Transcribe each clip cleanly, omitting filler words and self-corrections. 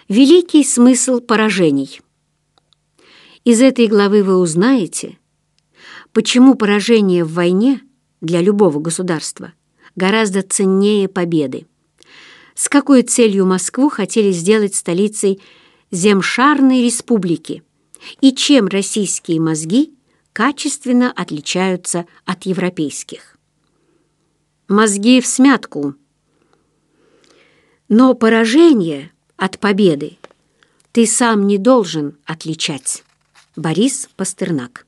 Великий смысл поражений. Из этой главы вы узнаете, почему поражение в войне для любого государства гораздо ценнее победы, с какой целью Москву хотели сделать столицей Земшарной республики и чем российские мозги качественно отличаются от европейских. Мозги всмятку. Но поражение от победы ты сам не должен отличать. Борис Пастернак.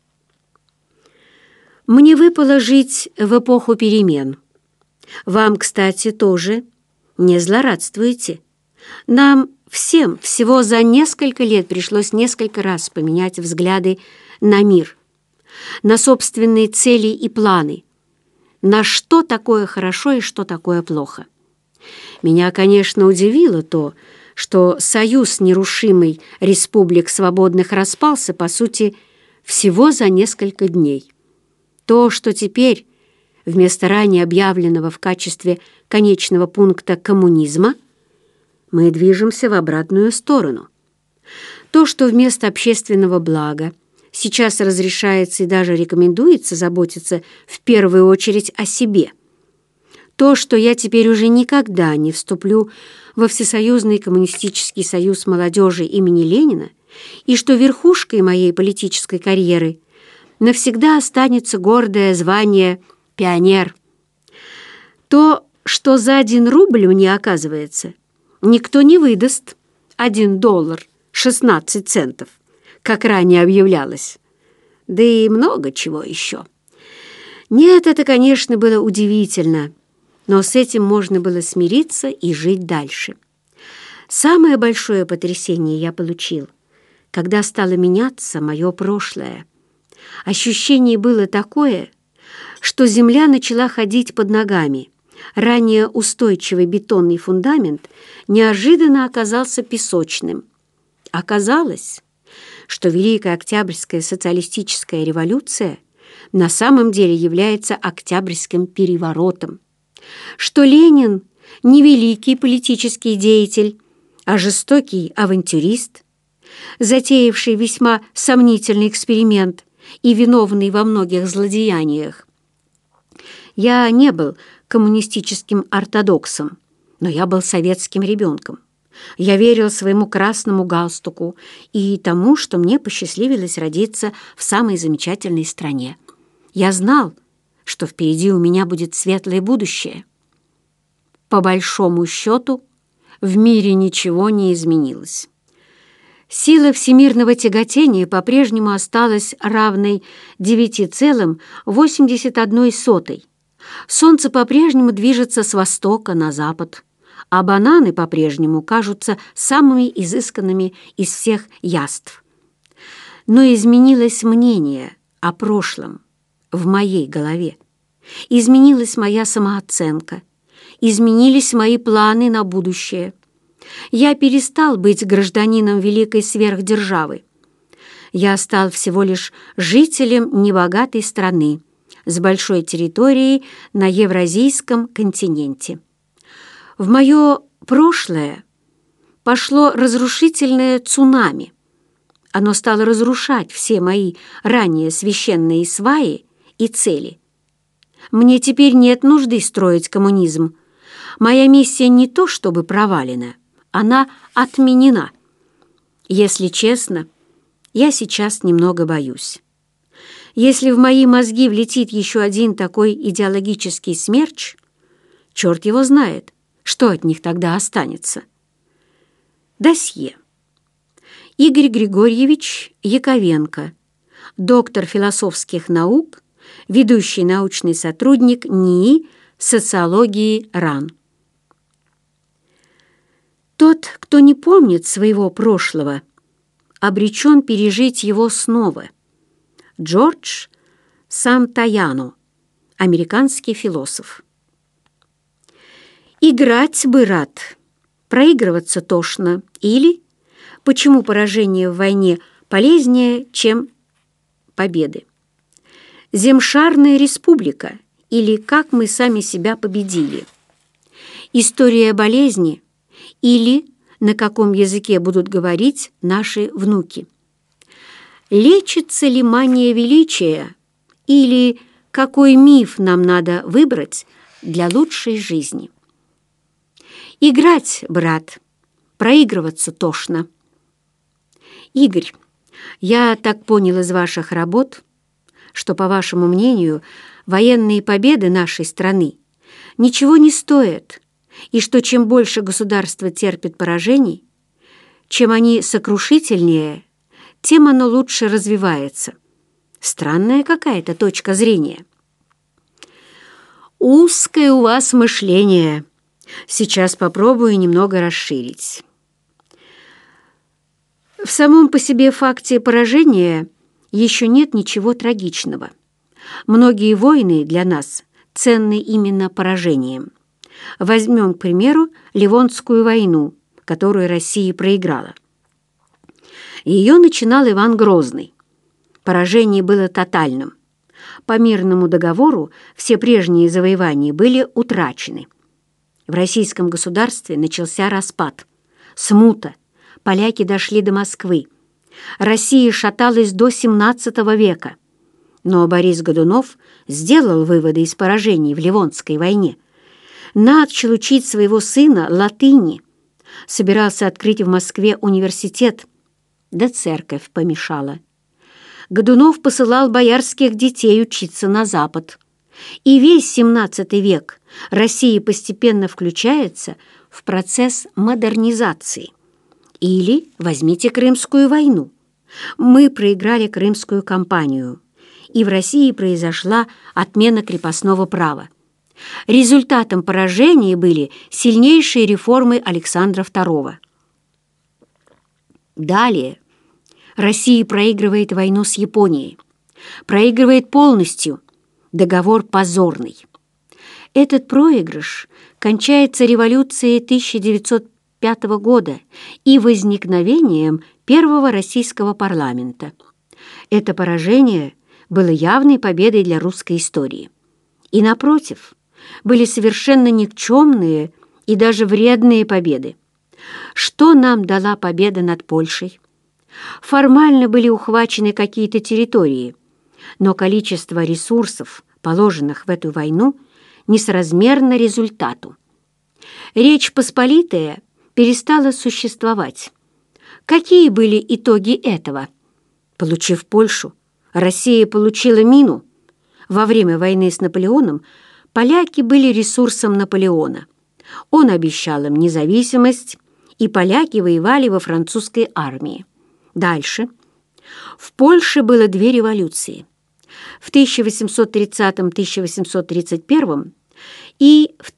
Мне выпало жить в эпоху перемен. Вам, кстати, тоже. Не злорадствуйте. Нам всем всего за несколько лет пришлось несколько раз поменять взгляды на мир, на собственные цели и планы, на что такое хорошо и что такое плохо. Меня, конечно, удивило то, что союз нерушимый республик свободных распался, по сути, всего за несколько дней. То, что теперь, вместо ранее объявленного в качестве конечного пункта коммунизма, мы движемся в обратную сторону. То, что вместо общественного блага сейчас разрешается и даже рекомендуется заботиться в первую очередь о себе. То, что я теперь уже никогда не вступлю во Всесоюзный коммунистический союз молодежи имени Ленина и что верхушкой моей политической карьеры навсегда останется гордое звание «пионер». То, что за 1 рубль мне, оказывается, никто не выдаст $1 16 центов, как ранее объявлялось. Да и много чего еще. Нет, это, конечно, было удивительно, но с этим можно было смириться и жить дальше. Самое большое потрясение я получил, когда стало меняться мое прошлое. Ощущение было такое, что земля начала ходить под ногами. Ранее устойчивый бетонный фундамент неожиданно оказался песочным. Оказалось, что Великая Октябрьская социалистическая революция на самом деле является Октябрьским переворотом, что Ленин не великий политический деятель, а жестокий авантюрист, затеявший весьма сомнительный эксперимент и виновный во многих злодеяниях. Я не был коммунистическим ортодоксом, но я был советским ребенком. Я верил своему красному галстуку и тому, что мне посчастливилось родиться в самой замечательной стране. Я знал, что впереди у меня будет светлое будущее. По большому счету, в мире ничего не изменилось. Сила всемирного тяготения по-прежнему осталась равной 9,81. Солнце по-прежнему движется с востока на запад, а бананы по-прежнему кажутся самыми изысканными из всех яств. Но изменилось мнение о прошлом в моей голове. Изменилась моя самооценка, изменились мои планы на будущее. Я перестал быть гражданином великой сверхдержавы. Я стал всего лишь жителем небогатой страны с большой территорией на Евразийском континенте. В мое прошлое пошло разрушительное цунами. Оно стало разрушать все мои ранее священные сваи и цели. Мне теперь нет нужды строить коммунизм. Моя миссия не то чтобы провалена, она отменена. Если честно, я сейчас немного боюсь. Если в мои мозги влетит еще один такой идеологический смерч, черт его знает, что от них тогда останется. Досье. Игорь Григорьевич Яковенко, доктор философских наук, ведущий научный сотрудник НИИ социологии РАН. Тот, кто не помнит своего прошлого, обречен пережить его снова. Джордж Сантаяно, американский философ. Играть бы рад, проигрываться тошно, или почему поражение в войне полезнее, чем победы. Земшарная республика, или как мы сами себя победили. История болезни, или на каком языке будут говорить наши внуки. Лечится ли мания величия или какой миф нам надо выбрать для лучшей жизни? Играть, брат, проигрываться тошно. Игорь, я так понял из ваших работ, что, по вашему мнению, военные победы нашей страны ничего не стоят, и что чем больше государство терпит поражений, чем они сокрушительнее, тем оно лучше развивается. Странная какая-то точка зрения. Узкое у вас мышление. Сейчас попробую немного расширить. В самом по себе факте поражения еще нет ничего трагичного. Многие войны для нас ценны именно поражением. Возьмем, к примеру, Ливонскую войну, которую Россия проиграла. Ее начинал Иван Грозный. Поражение было тотальным. По мирному договору все прежние завоевания были утрачены. В российском государстве начался распад, смута, поляки дошли до Москвы. Россия шаталась до XVII века. Но Борис Годунов сделал выводы из поражений в Ливонской войне. Начал учить своего сына латыни. Собирался открыть в Москве университет, да церковь помешала. Годунов посылал боярских детей учиться на Запад. И весь XVII век Россия постепенно включается в процесс модернизации. Или возьмите Крымскую войну. Мы проиграли Крымскую кампанию, и в России произошла отмена крепостного права. Результатом поражения были сильнейшие реформы Александра II. Далее Россия проигрывает войну с Японией, проигрывает полностью, договор позорный. Этот проигрыш кончается революцией 1905 года и возникновением первого российского парламента. Это поражение было явной победой для русской истории. И, напротив, были совершенно никчемные и даже вредные победы. Что нам дала победа над Польшей? Формально были ухвачены какие-то территории, но количество ресурсов, положенных в эту войну, несоразмерно результату. Речь Посполитая перестала существовать. Какие были итоги этого? Получив Польшу, Россия получила мину. Во время войны с Наполеоном поляки были ресурсом Наполеона. Он обещал им независимость, и поляки воевали во французской армии. Дальше. В Польше было две революции. В 1830-1831 и в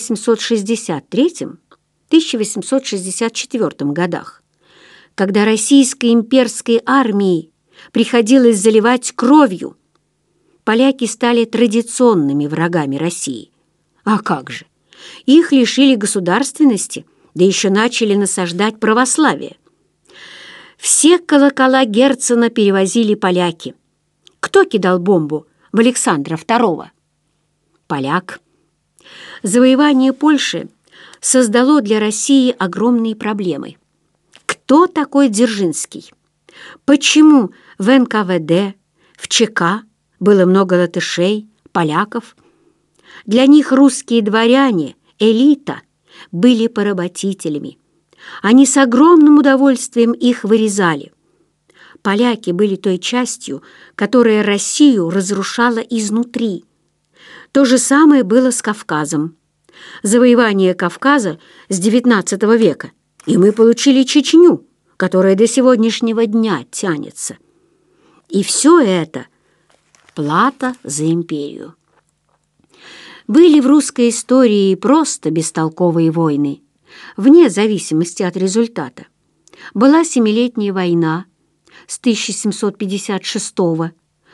1863-1864 годах, когда российской имперской армии приходилось заливать кровью, поляки стали традиционными врагами России. А как же? Их лишили государственности, да еще начали насаждать православие. Все колокола Герцена перевозили поляки. Кто кидал бомбу в Александра II? Поляк. Завоевание Польши создало для России огромные проблемы. Кто такой Дзержинский? Почему в НКВД, в ЧК было много латышей, поляков? Для них русские дворяне, элита, были поработителями. Они с огромным удовольствием их вырезали. Поляки были той частью, которая Россию разрушала изнутри. То же самое было с Кавказом. Завоевание Кавказа с XIX века, и мы получили Чечню, которая до сегодняшнего дня тянется. И все это – плата за империю. Были в русской истории просто бестолковые войны, вне зависимости от результата. Была Семилетняя война с 1756 по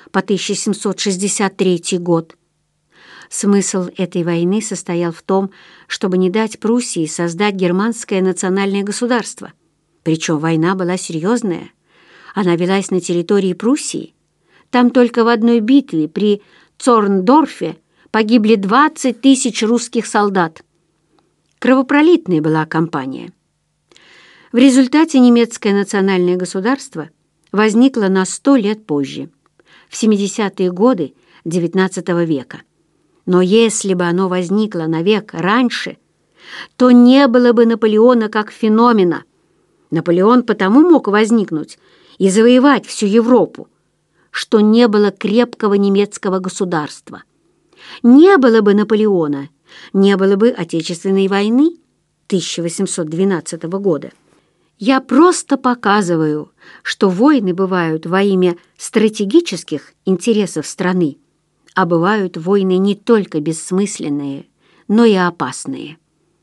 1763 год. Смысл этой войны состоял в том, чтобы не дать Пруссии создать германское национальное государство. Причем война была серьезная. Она велась на территории Пруссии. Там только в одной битве при Цорндорфе погибли 20 000 русских солдат. Кровопролитная была кампания. В результате немецкое национальное государство возникло на 100 лет позже, в 70-е годы XIX века. Но если бы оно возникло на век раньше, то не было бы Наполеона как феномена. Наполеон потому мог возникнуть и завоевать всю Европу, что не было крепкого немецкого государства. Не было бы Наполеона, не было бы Отечественной войны 1812 года. Я просто показываю, что войны бывают во имя стратегических интересов страны, а бывают войны не только бессмысленные, но и опасные.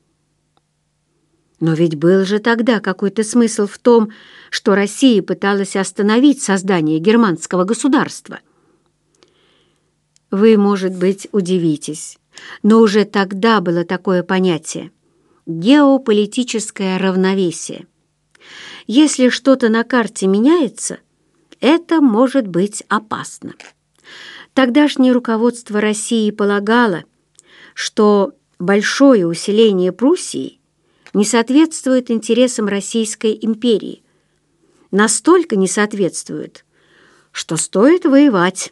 Но ведь был же тогда какой-то смысл в том, что Россия пыталась остановить создание германского государства. Вы, может быть, удивитесь, но уже тогда было такое понятие – геополитическое равновесие. Если что-то на карте меняется, это может быть опасно. Тогдашнее руководство России полагало, что большое усиление Пруссии не соответствует интересам Российской империи. Настолько не соответствует, что стоит воевать.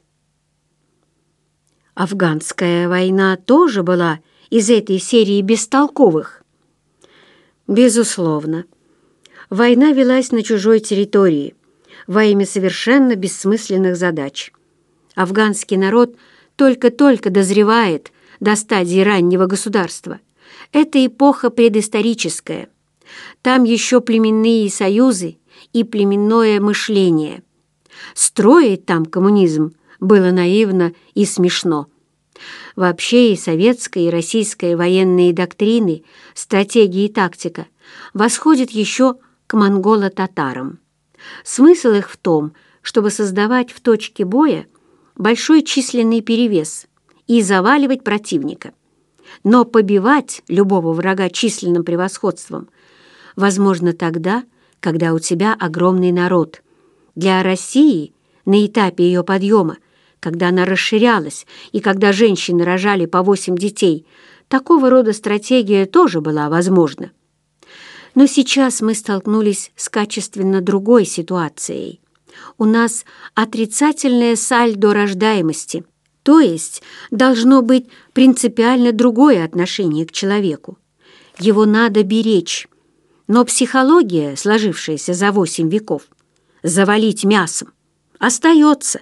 Афганская война тоже была из этой серии бестолковых. Безусловно, война велась на чужой территории во имя совершенно бессмысленных задач. Афганский народ только-только дозревает до стадии раннего государства. Это эпоха предысторическая. Там еще племенные союзы и племенное мышление. Строить там коммунизм было наивно и смешно. Вообще и советская, и российская военные доктрины, стратегия и тактика восходят еще к монголо-татарам. Смысл их в том, чтобы создавать в точке боя большой численный перевес и заваливать противника. Но побивать любого врага численным превосходством возможно тогда, когда у тебя огромный народ. Для России на этапе ее подъема, когда она расширялась и когда женщины рожали по 8 детей, такого рода стратегия тоже была возможна. Но сейчас мы столкнулись с качественно другой ситуацией. У нас отрицательное сальдо рождаемости, то есть должно быть принципиально другое отношение к человеку. Его надо беречь. Но психология, сложившаяся за 8 веков, завалить мясом, остается.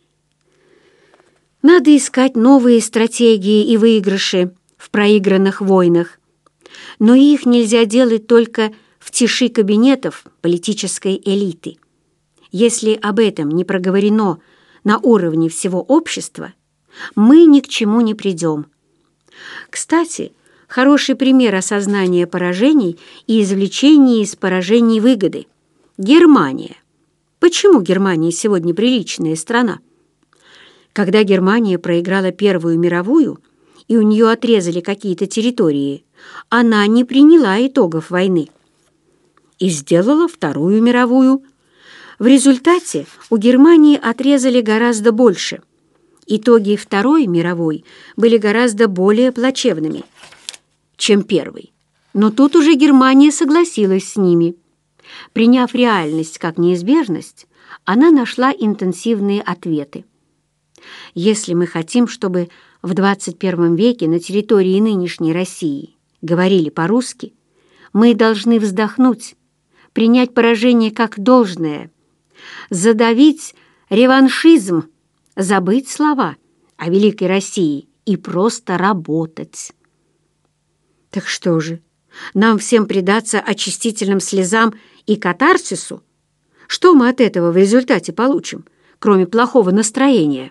Надо искать новые стратегии и выигрыши в проигранных войнах. Но их нельзя делать только в тиши кабинетов политической элиты. Если об этом не проговорено на уровне всего общества, мы ни к чему не придем. Кстати, хороший пример осознания поражений и извлечения из поражений выгоды – Германия. Почему Германия сегодня приличная страна? Когда Германия проиграла Первую мировую, и у нее отрезали какие-то территории, она не приняла итогов войны и сделала Вторую мировую. В результате у Германии отрезали гораздо больше. Итоги Второй мировой были гораздо более плачевными, чем Первой. Но тут уже Германия согласилась с ними. Приняв реальность как неизбежность, она нашла интенсивные ответы. Если мы хотим, чтобы в 21 веке на территории нынешней России говорили по-русски, мы должны вздохнуть, принять поражение как должное, задавить реваншизм, забыть слова о великой России и просто работать. Так что же, нам всем предаться очистительным слезам и катарсису? Что мы от этого в результате получим, кроме плохого настроения?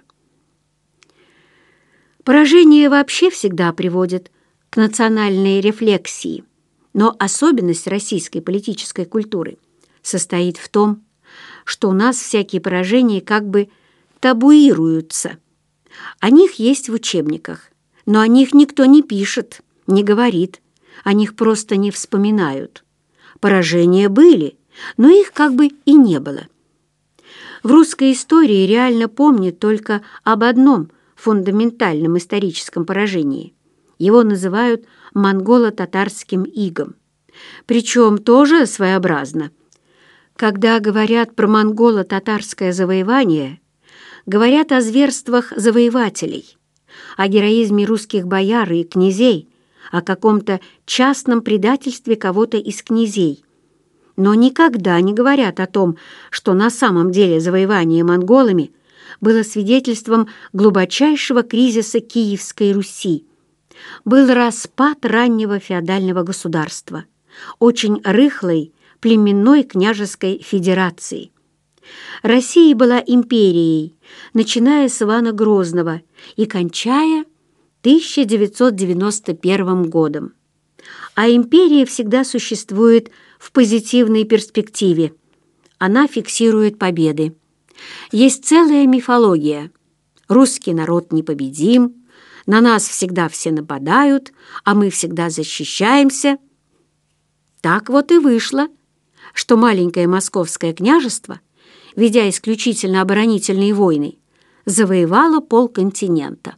Поражение вообще всегда приводит к национальной рефлексии, но особенность российской политической культуры состоит в том, что у нас всякие поражения как бы табуируются. О них есть в учебниках, но о них никто не пишет, не говорит, о них просто не вспоминают. Поражения были, но их как бы и не было. В русской истории реально помнят только об одном фундаментальном историческом поражении. Его называют монголо-татарским игом. Причем тоже своеобразно. Когда говорят про монголо-татарское завоевание, говорят о зверствах завоевателей, о героизме русских бояр и князей, о каком-то частном предательстве кого-то из князей. Но никогда не говорят о том, что на самом деле завоевание монголами было свидетельством глубочайшего кризиса Киевской Руси. Был распад раннего феодального государства, очень рыхлой племенной княжеской федерации. Россия была империей, начиная с Ивана Грозного и кончая 1991 годом. А империя всегда существует в позитивной перспективе. Она фиксирует победы. Есть целая мифология. Русский народ непобедим, на нас всегда все нападают, а мы всегда защищаемся. Так вот и вышло, что маленькое московское княжество, ведя исключительно оборонительные войны, завоевало полконтинента.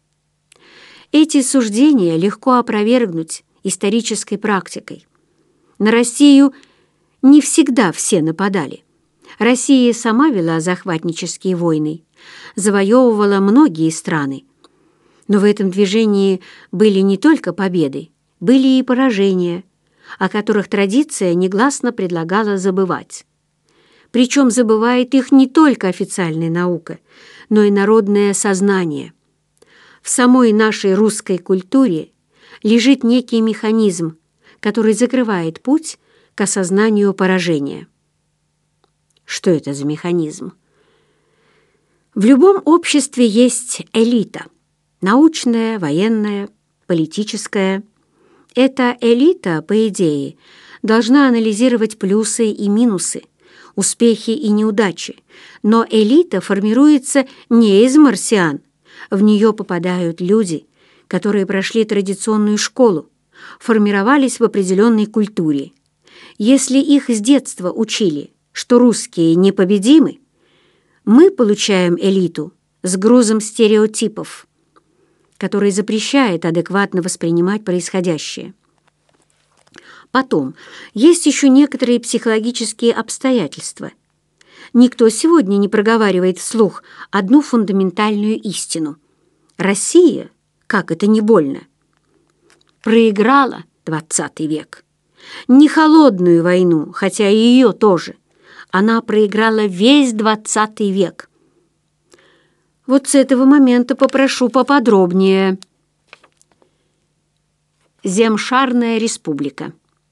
Эти суждения легко опровергнуть исторической практикой. На Россию не всегда все нападали. Россия сама вела захватнические войны, завоевывала многие страны. Но в этом движении были не только победы, были и поражения, о которых традиция негласно предлагала забывать. Причем забывает их не только официальная наука, но и народное сознание. В самой нашей русской культуре лежит некий механизм, который закрывает путь к осознанию поражения. Что это за механизм? В любом обществе есть элита – научная, военная, политическая. Эта элита, по идее, должна анализировать плюсы и минусы, успехи и неудачи, но элита формируется не из марсиан. В нее попадают люди, которые прошли традиционную школу, формировались в определенной культуре. Если их с детства учили, что русские непобедимы, мы получаем элиту с грузом стереотипов, который запрещает адекватно воспринимать происходящее. Потом, есть еще некоторые психологические обстоятельства. Никто сегодня не проговаривает вслух одну фундаментальную истину. Россия, как это не больно, проиграла XX век. Не холодную войну, хотя и ее тоже. Она проиграла весь XX век. Вот с этого момента попрошу поподробнее. Земшарная республика.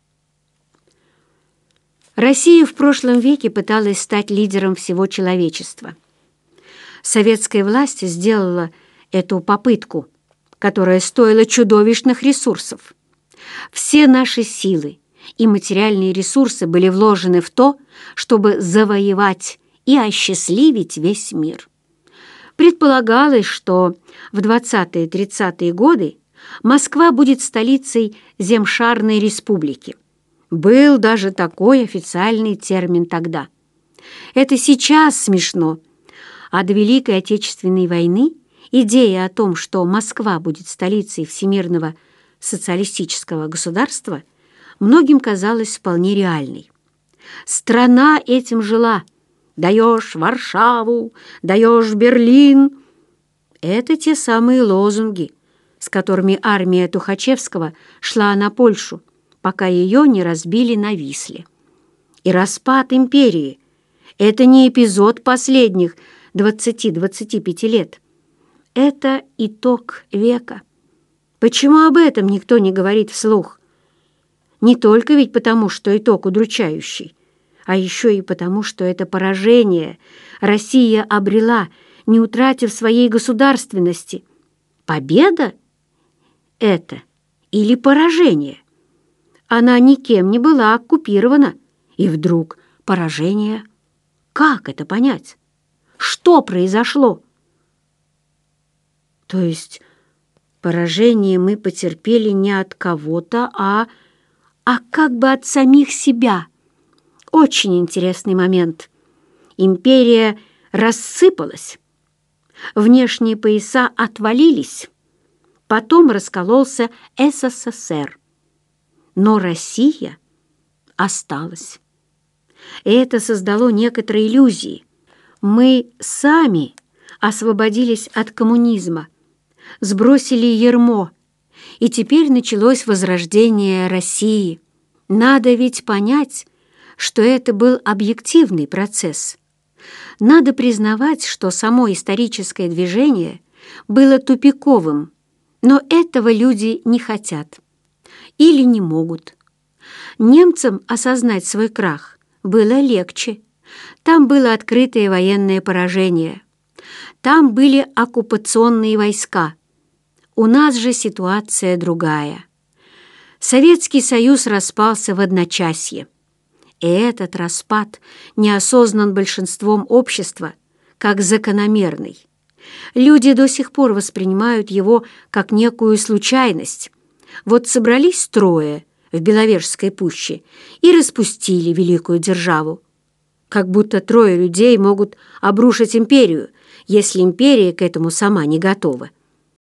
Россия в прошлом веке пыталась стать лидером всего человечества. Советская власть сделала эту попытку, которая стоила чудовищных ресурсов. Все наши силы и материальные ресурсы были вложены в то, чтобы завоевать и осчастливить весь мир. Предполагалось, что в 20-30-е годы Москва будет столицей Земшарной республики. Был даже такой официальный термин тогда. Это сейчас смешно, а до Великой Отечественной войны идея о том, что Москва будет столицей всемирного социалистического государства, многим казалась вполне реальной. Страна этим жила. Даешь Варшаву, даешь Берлин. Это те самые лозунги, с которыми армия Тухачевского шла на Польшу, пока ее не разбили на Висле. И распад империи – это не эпизод последних 20-25 лет. Это итог века. Почему об этом никто не говорит вслух? Не только ведь потому, что итог удручающий, а еще и потому, что это поражение Россия обрела, не утратив своей государственности. Победа это или поражение? Она никем не была оккупирована, и вдруг поражение. Как это понять? Что произошло? То есть поражение мы потерпели не от кого-то, а как бы от самих себя. Очень интересный момент. Империя рассыпалась, внешние пояса отвалились, потом раскололся СССР. Но Россия осталось. И это создало некоторые иллюзии. Мы сами освободились от коммунизма, сбросили ярмо, и теперь началось возрождение России. Надо ведь понять, что это был объективный процесс. Надо признавать, что само историческое движение было тупиковым, но этого люди не хотят или не могут. Немцам осознать свой крах было легче. Там было открытое военное поражение. Там были оккупационные войска. У нас же ситуация другая. Советский Союз распался в одночасье. И этот распад не осознан большинством общества как закономерный. Люди до сих пор воспринимают его как некую случайность. Вот собрались трое в Беловежской пуще и распустили великую державу. Как будто трое людей могут обрушить империю, если империя к этому сама не готова.